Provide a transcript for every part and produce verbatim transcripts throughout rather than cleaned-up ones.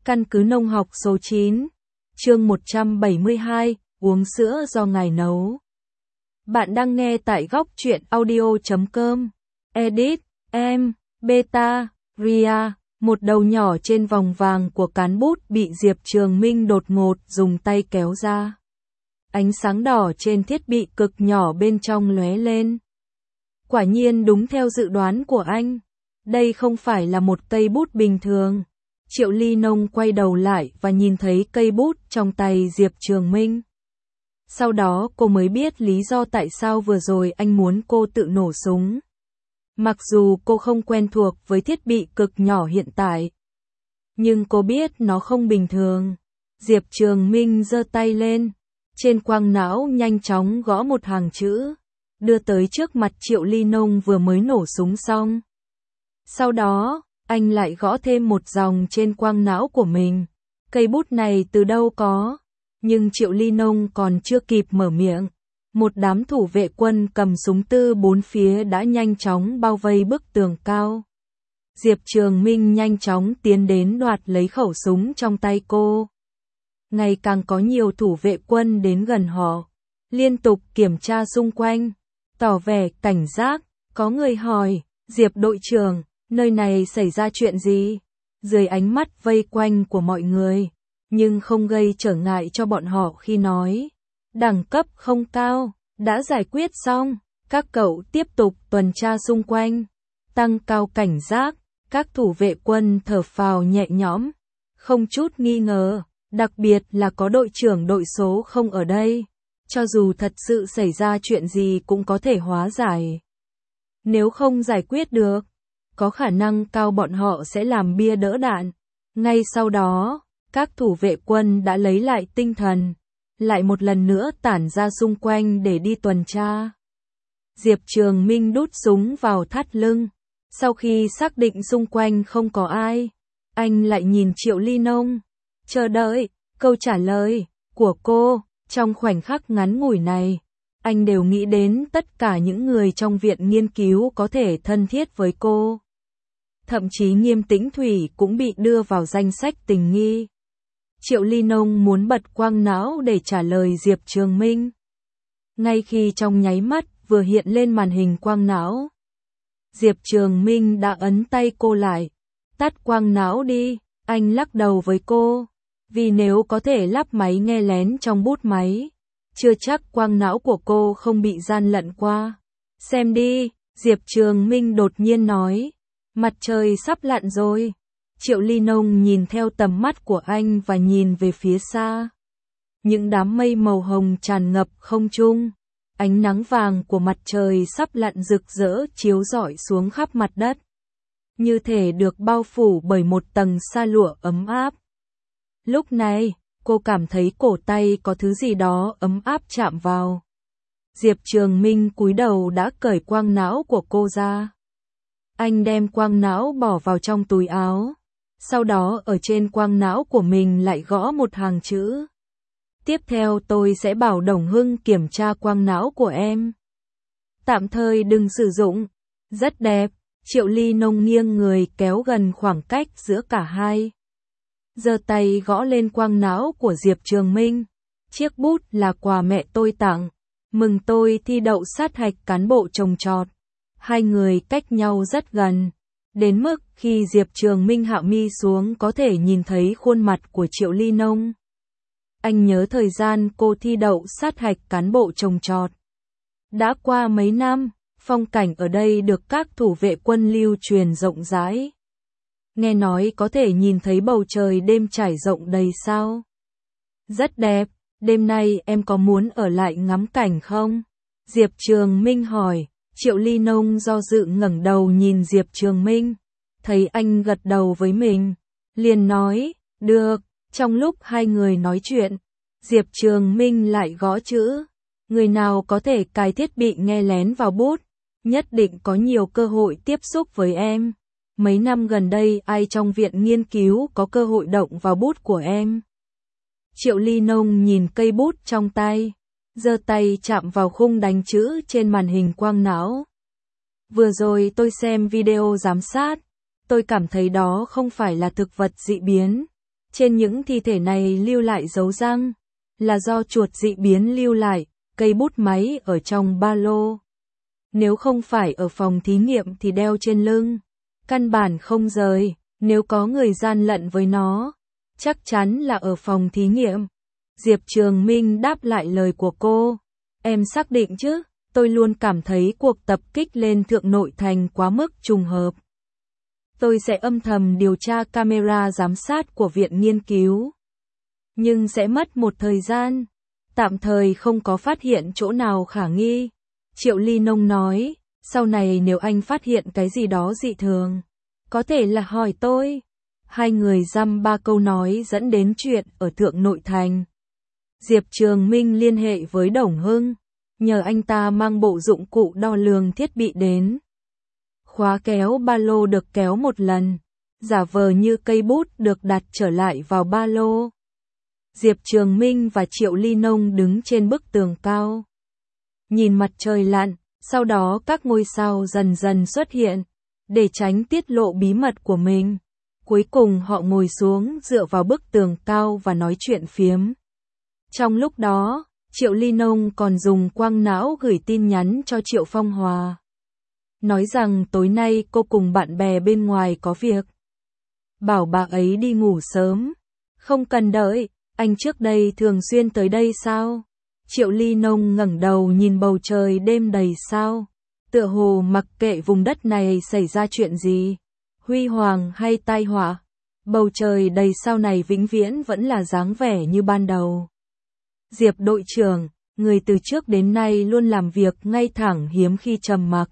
Căn cứ nông học số chín, chương một trăm bảy mươi hai, uống sữa do ngài nấu. Bạn đang nghe tại góc truyện audio chấm com. Edit, em, Beta, Ria, một đầu nhỏ trên vòng vàng của cán bút bị Diệp Trường Minh đột ngột dùng tay kéo ra. Ánh sáng đỏ trên thiết bị cực nhỏ bên trong lóe lên. Quả nhiên đúng theo dự đoán của anh. Đây không phải là một cây bút bình thường. Triệu Ly Nông quay đầu lại và nhìn thấy cây bút trong tay Diệp Trường Minh. Sau đó cô mới biết lý do tại sao vừa rồi anh muốn cô tự nổ súng. Mặc dù cô không quen thuộc với thiết bị cực nhỏ hiện tại, nhưng cô biết nó không bình thường. Diệp Trường Minh giơ tay lên, trên quang não nhanh chóng gõ một hàng chữ, đưa tới trước mặt Triệu Ly Nông vừa mới nổ súng xong. Sau đó, anh lại gõ thêm một dòng trên quang não của mình. Cây bút này từ đâu có? Nhưng Triệu Ly Nông còn chưa kịp mở miệng. Một đám thủ vệ quân cầm súng tư bốn phía đã nhanh chóng bao vây bức tường cao. Diệp Trường Minh nhanh chóng tiến đến đoạt lấy khẩu súng trong tay cô. Ngày càng có nhiều thủ vệ quân đến gần họ, liên tục kiểm tra xung quanh, tỏ vẻ cảnh giác. Có người hỏi, Diệp đội trưởng, nơi này xảy ra chuyện gì? Dưới ánh mắt vây quanh của mọi người, nhưng không gây trở ngại cho bọn họ khi nói. Đẳng cấp không cao, đã giải quyết xong, các cậu tiếp tục tuần tra xung quanh, tăng cao cảnh giác. Các thủ vệ quân thở phào nhẹ nhõm, không chút nghi ngờ, đặc biệt là có đội trưởng đội số không ở đây. Cho dù thật sự xảy ra chuyện gì cũng có thể hóa giải. Nếu không giải quyết được, có khả năng cao bọn họ sẽ làm bia đỡ đạn. Ngay sau đó, các thủ vệ quân đã lấy lại tinh thần, lại một lần nữa tản ra xung quanh để đi tuần tra. Diệp Trường Minh đút súng vào thắt lưng. Sau khi xác định xung quanh không có ai, anh lại nhìn Triệu Ly Nông, chờ đợi câu trả lời của cô. Trong khoảnh khắc ngắn ngủi này, anh đều nghĩ đến tất cả những người trong viện nghiên cứu có thể thân thiết với cô. Thậm chí Nghiêm Tĩnh Thủy cũng bị đưa vào danh sách tình nghi. Triệu Ly Nông muốn bật quang não để trả lời Diệp Trường Minh. Ngay khi trong nháy mắt vừa hiện lên màn hình quang não, Diệp Trường Minh đã ấn tay cô lại. Tắt quang não đi, anh lắc đầu với cô. Vì nếu có thể lắp máy nghe lén trong bút máy, chưa chắc quang não của cô không bị gian lận qua. Xem đi, Diệp Trường Minh đột nhiên nói. Mặt trời sắp lặn rồi. Triệu Ly Nông nhìn theo tầm mắt của anh và nhìn về phía xa. Những đám mây màu hồng tràn ngập không trung. Ánh nắng vàng của mặt trời sắp lặn rực rỡ chiếu rọi xuống khắp mặt đất, như thể được bao phủ bởi một tầng sa lụa ấm áp. Lúc này, cô cảm thấy cổ tay có thứ gì đó ấm áp chạm vào. Diệp Trường Minh cúi đầu đã cởi quang não của cô ra. Anh đem quang não bỏ vào trong túi áo. Sau đó ở trên quang não của mình lại gõ một hàng chữ. Tiếp theo tôi sẽ bảo Đồng Hưng kiểm tra quang não của em. Tạm thời đừng sử dụng. Rất đẹp. Triệu Ly Nông nghiêng người kéo gần khoảng cách giữa cả hai. Giơ tay gõ lên quang não của Diệp Trường Minh. Chiếc bút là quà mẹ tôi tặng. Mừng tôi thi đậu sát hạch cán bộ trồng trọt. Hai người cách nhau rất gần. Đến mức khi Diệp Trường Minh hạ mi xuống có thể nhìn thấy khuôn mặt của Triệu Ly Nông. Anh nhớ thời gian cô thi đậu sát hạch cán bộ trồng trọt. Đã qua mấy năm, phong cảnh ở đây được các thủ vệ quân lưu truyền rộng rãi. Nghe nói có thể nhìn thấy bầu trời đêm trải rộng đầy sao. Rất đẹp, đêm nay em có muốn ở lại ngắm cảnh không? Diệp Trường Minh hỏi. Triệu Ly Nông do dự ngẩng đầu nhìn Diệp Trường Minh. Thấy anh gật đầu với mình, liền nói, được. Trong lúc hai người nói chuyện, Diệp Trường Minh lại gõ chữ. Người nào có thể cài thiết bị nghe lén vào bút, nhất định có nhiều cơ hội tiếp xúc với em. Mấy năm gần đây ai trong viện nghiên cứu có cơ hội động vào bút của em? Triệu Ly Nông nhìn cây bút trong tay, giơ tay chạm vào khung đánh chữ trên màn hình quang não. Vừa rồi tôi xem video giám sát, tôi cảm thấy đó không phải là thực vật dị biến. Trên những thi thể này lưu lại dấu răng, là do chuột dị biến lưu lại, cây bút máy ở trong ba lô. Nếu không phải ở phòng thí nghiệm thì đeo trên lưng, căn bản không rời, nếu có người gian lận với nó, chắc chắn là ở phòng thí nghiệm. Diệp Trường Minh đáp lại lời của cô, em xác định chứ, tôi luôn cảm thấy cuộc tập kích lên Thượng Nội Thành quá mức trùng hợp. Tôi sẽ âm thầm điều tra camera giám sát của viện nghiên cứu. Nhưng sẽ mất một thời gian, tạm thời không có phát hiện chỗ nào khả nghi. Triệu Ly Nông nói, sau này nếu anh phát hiện cái gì đó dị thường, có thể là hỏi tôi. Hai người dăm ba câu nói dẫn đến chuyện ở Thượng Nội Thành. Diệp Trường Minh liên hệ với Đồng Hưng, nhờ anh ta mang bộ dụng cụ đo lường thiết bị đến. Khóa kéo ba lô được kéo một lần, giả vờ như cây bút được đặt trở lại vào ba lô. Diệp Trường Minh và Triệu Ly Nông đứng trên bức tường cao, nhìn mặt trời lặn, sau đó các ngôi sao dần dần xuất hiện, để tránh tiết lộ bí mật của mình. Cuối cùng họ ngồi xuống dựa vào bức tường cao và nói chuyện phiếm. Trong lúc đó, Triệu Ly Nông còn dùng quang não gửi tin nhắn cho Triệu Phong Hòa, nói rằng tối nay cô cùng bạn bè bên ngoài có việc. Bảo bà ấy đi ngủ sớm. Không cần đợi, anh trước đây thường xuyên tới đây sao? Triệu Ly Nông ngẩng đầu nhìn bầu trời đêm đầy sao. Tựa hồ mặc kệ vùng đất này xảy ra chuyện gì, huy hoàng hay tai họa, bầu trời đầy sao này vĩnh viễn vẫn là dáng vẻ như ban đầu. Diệp đội trưởng, người từ trước đến nay luôn làm việc ngay thẳng hiếm khi trầm mặc.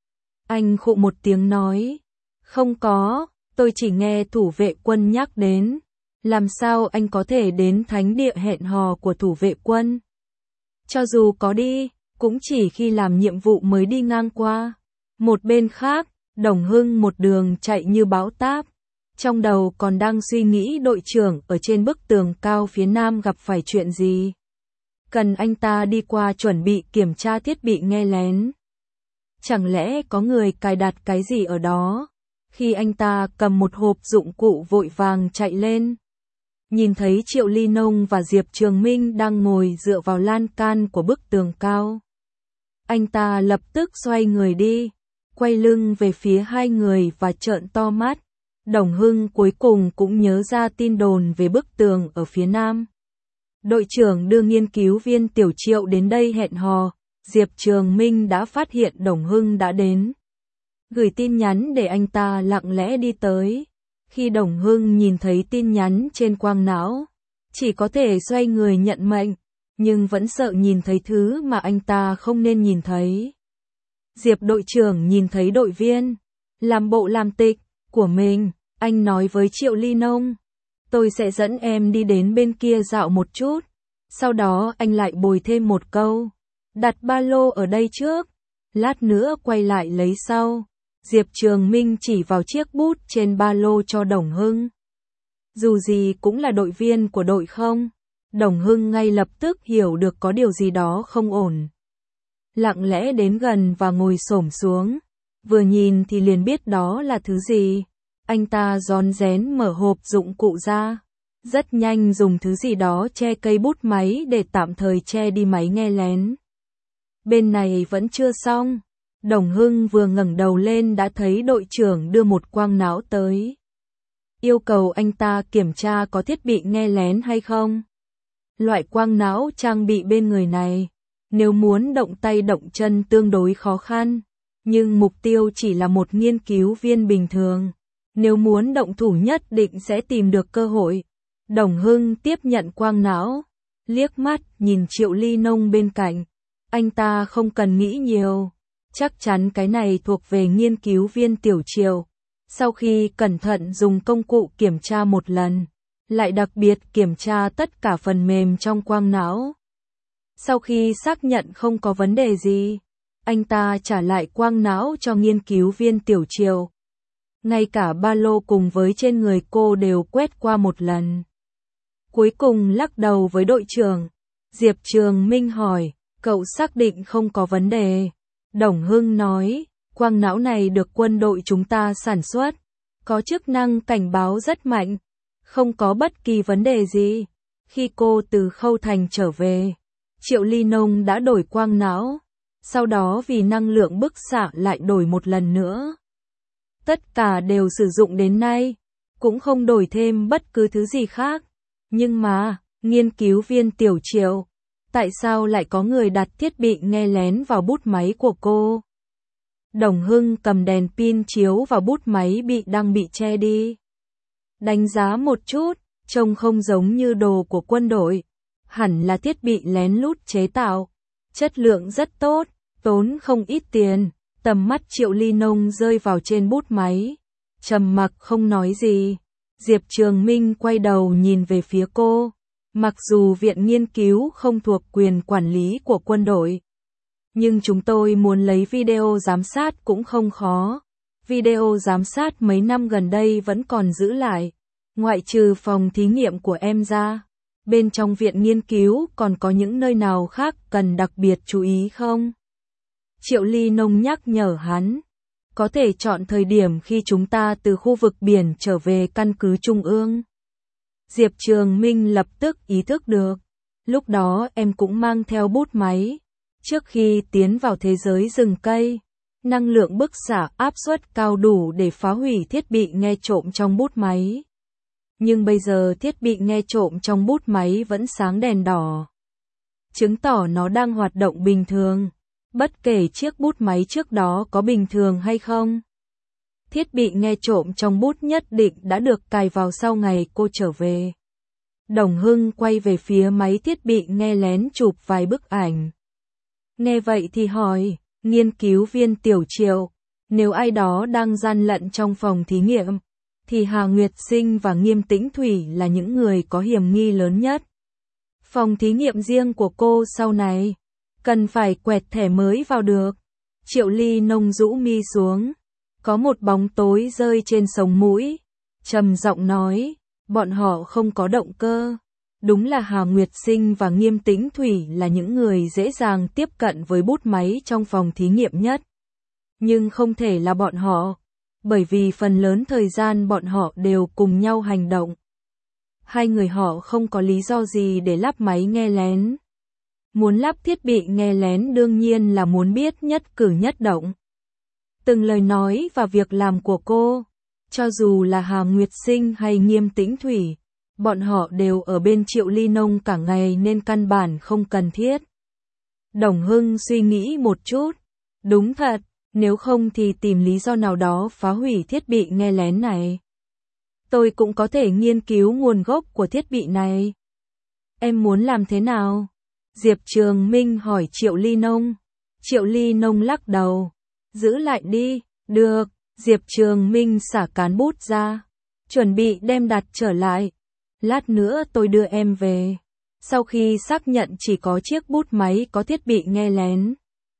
Anh khụ một tiếng nói, không có, tôi chỉ nghe thủ vệ quân nhắc đến. Làm sao anh có thể đến thánh địa hẹn hò của thủ vệ quân? Cho dù có đi, cũng chỉ khi làm nhiệm vụ mới đi ngang qua. Một bên khác, Đồng Hưng một đường chạy như bão táp, trong đầu còn đang suy nghĩ đội trưởng ở trên bức tường cao phía nam gặp phải chuyện gì. Cần anh ta đi qua chuẩn bị kiểm tra thiết bị nghe lén. Chẳng lẽ có người cài đặt cái gì ở đó? Khi anh ta cầm một hộp dụng cụ vội vàng chạy lên, nhìn thấy Triệu Ly Nông và Diệp Trường Minh đang ngồi dựa vào lan can của bức tường cao. Anh ta lập tức xoay người đi, quay lưng về phía hai người và trợn to mắt. Đồng Hưng cuối cùng cũng nhớ ra tin đồn về bức tường ở phía nam. Đội trưởng đưa nghiên cứu viên Tiểu Triệu đến đây hẹn hò, Diệp Trường Minh đã phát hiện Đồng Hưng đã đến. Gửi tin nhắn để anh ta lặng lẽ đi tới. Khi Đồng Hưng nhìn thấy tin nhắn trên quang não, chỉ có thể xoay người nhận mệnh, nhưng vẫn sợ nhìn thấy thứ mà anh ta không nên nhìn thấy. Diệp đội trưởng nhìn thấy đội viên, làm bộ làm tịch của mình, anh nói với Triệu Ly Nông, tôi sẽ dẫn em đi đến bên kia dạo một chút. Sau đó anh lại bồi thêm một câu, đặt ba lô ở đây trước, lát nữa quay lại lấy sau. Diệp Trường Minh chỉ vào chiếc bút trên ba lô cho Đồng Hưng. Dù gì cũng là đội viên của đội không? Đồng Hưng ngay lập tức hiểu được có điều gì đó không ổn. Lặng lẽ đến gần và ngồi xổm xuống. Vừa nhìn thì liền biết đó là thứ gì. Anh ta rón rén mở hộp dụng cụ ra. Rất nhanh dùng thứ gì đó che cây bút máy để tạm thời che đi máy nghe lén. Bên này vẫn chưa xong. Đồng Hưng vừa ngẩng đầu lên đã thấy đội trưởng đưa một quang não tới. Yêu cầu anh ta kiểm tra có thiết bị nghe lén hay không. Loại quang não trang bị bên người này, nếu muốn động tay động chân tương đối khó khăn, nhưng mục tiêu chỉ là một nghiên cứu viên bình thường. Nếu muốn động thủ nhất định sẽ tìm được cơ hội. Đồng Hưng tiếp nhận quang não, liếc mắt nhìn Triệu Ly Nông bên cạnh. Anh ta không cần nghĩ nhiều. Chắc chắn cái này thuộc về nghiên cứu viên Tiểu Triệu. Sau khi cẩn thận dùng công cụ kiểm tra một lần, lại đặc biệt kiểm tra tất cả phần mềm trong quang não. Sau khi xác nhận không có vấn đề gì, anh ta trả lại quang não cho nghiên cứu viên Tiểu Triệu. Ngay cả ba lô cùng với trên người cô đều quét qua một lần. Cuối cùng lắc đầu với đội trưởng. Diệp Trường Minh hỏi, cậu xác định không có vấn đề? Đồng Hưng nói, quang não này được quân đội chúng ta sản xuất, có chức năng cảnh báo rất mạnh, Không có bất kỳ vấn đề gì. Khi cô từ Khâu Thành trở về, Triệu Ly Nông đã đổi quang não, sau đó vì năng lượng bức xạ lại đổi một lần nữa. Tất cả đều sử dụng đến nay, cũng không đổi thêm bất cứ thứ gì khác. Nhưng mà, nghiên cứu viên Tiểu Triệu, tại sao lại có người đặt thiết bị nghe lén vào bút máy của cô? Đồng Hưng cầm đèn pin chiếu vào bút máy bị đang bị che đi. Đánh giá một chút, trông không giống như đồ của quân đội, hẳn là thiết bị lén lút chế tạo, chất lượng rất tốt, tốn không ít tiền. Tầm mắt Triệu Ly Nông rơi vào trên bút máy, trầm mặc không nói gì. Diệp Trường Minh quay đầu nhìn về phía cô, mặc dù viện nghiên cứu không thuộc quyền quản lý của quân đội, nhưng chúng tôi muốn lấy video giám sát cũng không khó. Video giám sát mấy năm gần đây vẫn còn giữ lại, ngoại trừ phòng thí nghiệm của em ra. Bên trong viện nghiên cứu còn có những nơi nào khác cần đặc biệt chú ý không? Triệu Ly Nông nhắc nhở hắn, có thể chọn thời điểm khi chúng ta từ khu vực biển trở về căn cứ Trung ương. Diệp Trường Minh lập tức ý thức được, lúc đó em cũng mang theo bút máy. Trước khi tiến vào thế giới rừng cây, năng lượng bức xạ áp suất cao đủ để phá hủy thiết bị nghe trộm trong bút máy. Nhưng bây giờ thiết bị nghe trộm trong bút máy vẫn sáng đèn đỏ, chứng tỏ nó đang hoạt động bình thường, bất kể chiếc bút máy trước đó có bình thường hay không. Thiết bị nghe trộm trong bút nhất định đã được cài vào sau ngày cô trở về. Đồng Hưng quay về phía máy thiết bị nghe lén chụp vài bức ảnh. Nghe vậy thì hỏi, nghiên cứu viên Tiểu Triệu, nếu ai đó đang gian lận trong phòng thí nghiệm, thì Hà Nguyệt Sinh và Nghiêm Tĩnh Thủy là những người có hiểm nghi lớn nhất. Phòng thí nghiệm riêng của cô sau này, cần phải quẹt thẻ mới vào được. Triệu Ly Nông rũ mi xuống, có một bóng tối rơi trên sống mũi, trầm giọng nói, bọn họ không có động cơ. Đúng là Hà Nguyệt Sinh và Nghiêm Tĩnh Thủy là những người dễ dàng tiếp cận với bút máy trong phòng thí nghiệm nhất. Nhưng không thể là bọn họ, bởi vì phần lớn thời gian bọn họ đều cùng nhau hành động. Hai người họ không có lý do gì để lắp máy nghe lén. Muốn lắp thiết bị nghe lén đương nhiên là muốn biết nhất cử nhất động, từng lời nói và việc làm của cô. Cho dù là Hà Nguyệt Sinh hay Nghiêm Tĩnh Thủy, bọn họ đều ở bên Triệu Ly Nông cả ngày nên căn bản không cần thiết. Đồng Hưng suy nghĩ một chút, đúng thật, nếu không thì tìm lý do nào đó phá hủy thiết bị nghe lén này. Tôi cũng có thể nghiên cứu nguồn gốc của thiết bị này. Em muốn làm thế nào? Diệp Trường Minh hỏi Triệu Ly Nông. Triệu Ly Nông lắc đầu. Giữ lại đi, được. Diệp Trường Minh xả cán bút ra, chuẩn bị đem đặt trở lại. Lát nữa tôi đưa em về. Sau khi xác nhận chỉ có chiếc bút máy có thiết bị nghe lén,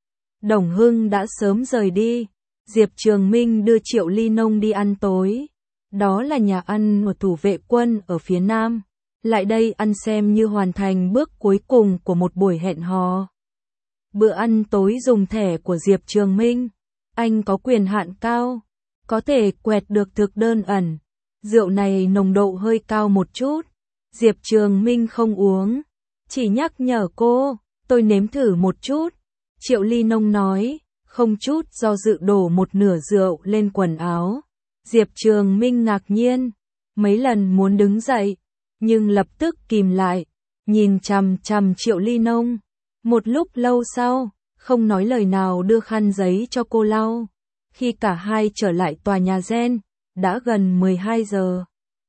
Đồng Hưng đã sớm rời đi. Diệp Trường Minh đưa Triệu Ly Nông đi ăn tối. Đó là nhà ăn của thủ vệ quân ở phía Nam. Lại đây ăn xem như hoàn thành bước cuối cùng của một buổi hẹn hò. Bữa ăn tối dùng thẻ của Diệp Trường Minh. Anh có quyền hạn cao, có thể quẹt được thực đơn ẩn. Rượu này nồng độ hơi cao một chút. Diệp Trường Minh không uống, chỉ nhắc nhở cô, tôi nếm thử một chút. Triệu Ly Nông nói, không chút do dự đổ một nửa rượu lên quần áo. Diệp Trường Minh ngạc nhiên, mấy lần muốn đứng dậy, nhưng lập tức kìm lại, nhìn chằm chằm Triệu Ly Nông. Một lúc lâu sau, không nói lời nào đưa khăn giấy cho cô lau. Khi cả hai trở lại tòa nhà gen, đã gần mười hai giờ.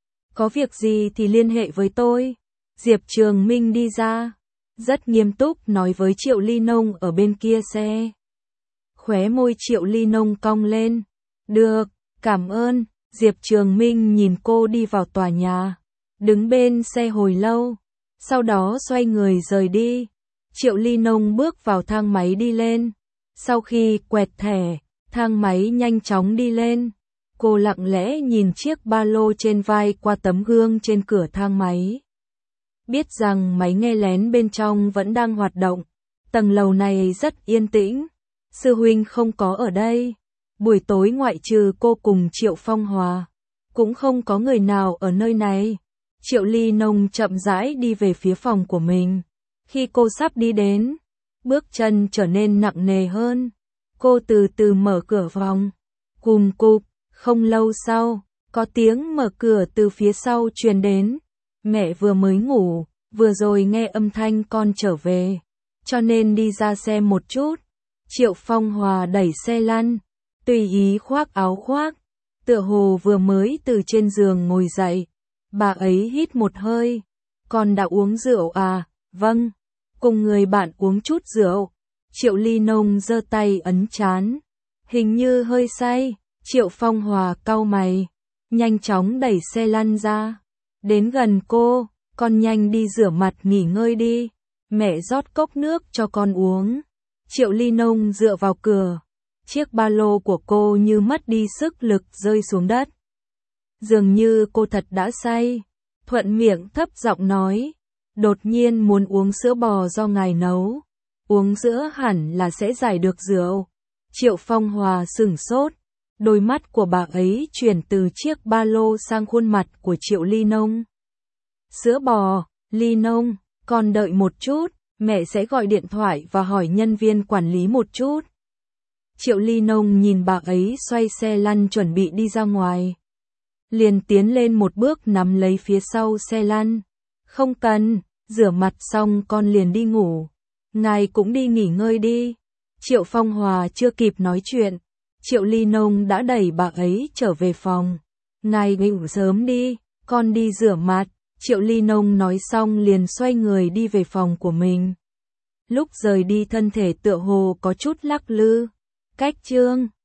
Có việc gì thì liên hệ với tôi. Diệp Trường Minh đi ra, rất nghiêm túc nói với Triệu Ly Nông ở bên kia xe. Khóe môi Triệu Ly Nông cong lên. Được, cảm ơn. Diệp Trường Minh nhìn cô đi vào tòa nhà, đứng bên xe hồi lâu, sau đó xoay người rời đi. Triệu Ly Nông bước vào thang máy đi lên. Sau khi quẹt thẻ, thang máy nhanh chóng đi lên. Cô lặng lẽ nhìn chiếc ba lô trên vai qua tấm gương trên cửa thang máy. Biết rằng máy nghe lén bên trong vẫn đang hoạt động. Tầng lầu này rất yên tĩnh. Sư huynh không có ở đây. Buổi tối ngoại trừ cô cùng Triệu Phong Hòa, cũng không có người nào ở nơi này. Triệu Ly Nông chậm rãi đi về phía phòng của mình. Khi cô sắp đi đến, bước chân trở nên nặng nề hơn. Cô từ từ mở cửa phòng. Cùm cụp, không lâu sau, có tiếng mở cửa từ phía sau truyền đến. Mẹ vừa mới ngủ, vừa rồi nghe âm thanh con trở về, cho nên đi ra xem một chút. Triệu Phong Hòa đẩy xe lăn, tùy ý khoác áo khoác, tựa hồ vừa mới từ trên giường ngồi dậy. Bà ấy hít một hơi. Con đã uống rượu à? Vâng, cùng người bạn uống chút rượu. Triệu Ly Nông giơ tay ấn trán. Hình như hơi say. Triệu Phong Hòa cau mày, nhanh chóng đẩy xe lăn ra. Đến gần cô, con nhanh đi rửa mặt nghỉ ngơi đi. Mẹ rót cốc nước cho con uống. Triệu Ly Nông dựa vào cửa. Chiếc ba lô của cô như mất đi sức lực rơi xuống đất. Dường như cô thật đã say. Thuận miệng thấp giọng nói. Đột nhiên muốn uống sữa bò do ngài nấu. Uống sữa hẳn là sẽ giải được rượu. Triệu Phong Hòa sửng sốt. Đôi mắt của bà ấy chuyển từ chiếc ba lô sang khuôn mặt của Triệu Ly Nông. Sữa bò, Ly Nông, con đợi một chút, mẹ sẽ gọi điện thoại và hỏi nhân viên quản lý một chút. Triệu Ly Nông nhìn bà ấy xoay xe lăn chuẩn bị đi ra ngoài. Liền tiến lên một bước nắm lấy phía sau xe lăn. Không cần, rửa mặt xong con liền đi ngủ. Ngài cũng đi nghỉ ngơi đi. Triệu Phong Hòa chưa kịp nói chuyện. Triệu Ly Nông đã đẩy bà ấy trở về phòng. Ngài ngủ sớm đi, con đi rửa mặt. Triệu Ly Nông nói xong liền xoay người đi về phòng của mình. Lúc rời đi thân thể tựa hồ có chút lắc lư. Cách chương